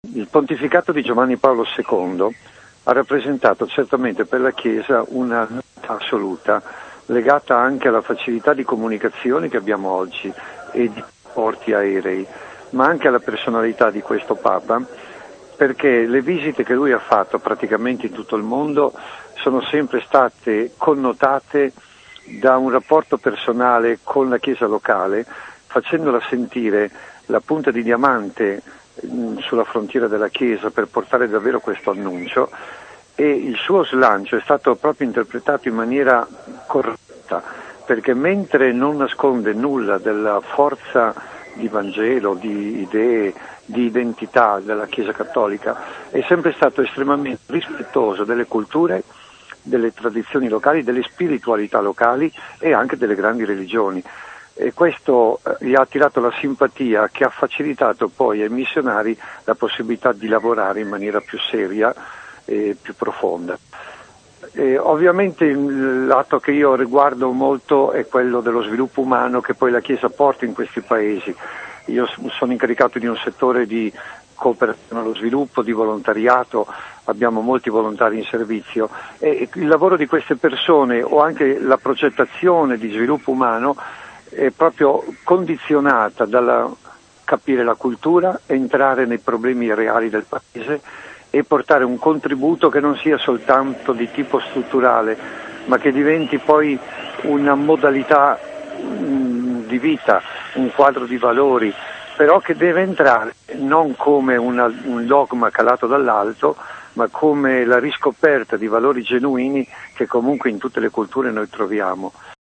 Il pontificato di Giovanni Paolo II ha rappresentato certamente per la Chiesa una novità assoluta, legata anche alla facilità di comunicazione che abbiamo oggi e di porti aerei, ma anche alla personalità di questo Papa, perché le visite che lui ha fatto praticamente in tutto il mondo sono sempre state connotate da un rapporto personale con la Chiesa locale, facendola sentire la punta di diamante sulla frontiera della Chiesa per portare davvero questo annuncio, e il suo slancio è stato proprio interpretato in maniera corretta, perché mentre non nasconde nulla della forza di Vangelo, di idee, di identità della Chiesa cattolica, è sempre stato estremamente rispettoso delle culture, delle tradizioni locali, delle spiritualità locali e anche delle grandi religioni. E questo gli ha attirato la simpatia, che ha facilitato poi ai missionari la possibilità di lavorare in maniera più seria e più profonda. Ovviamente l'atto che io riguardo molto è quello dello sviluppo umano che poi la Chiesa porta in questi paesi. Io sono incaricato di un settore di cooperazione allo sviluppo, di volontariato, abbiamo molti volontari in servizio, e il lavoro di queste persone o anche la progettazione di sviluppo umano è proprio condizionata dalla capire la cultura, entrare nei problemi reali del paese e portare un contributo che non sia soltanto di tipo strutturale, ma che diventi poi una modalità di vita, un quadro di valori, però che deve entrare non come un dogma calato dall'alto, ma come la riscoperta di valori genuini che comunque in tutte le culture noi troviamo.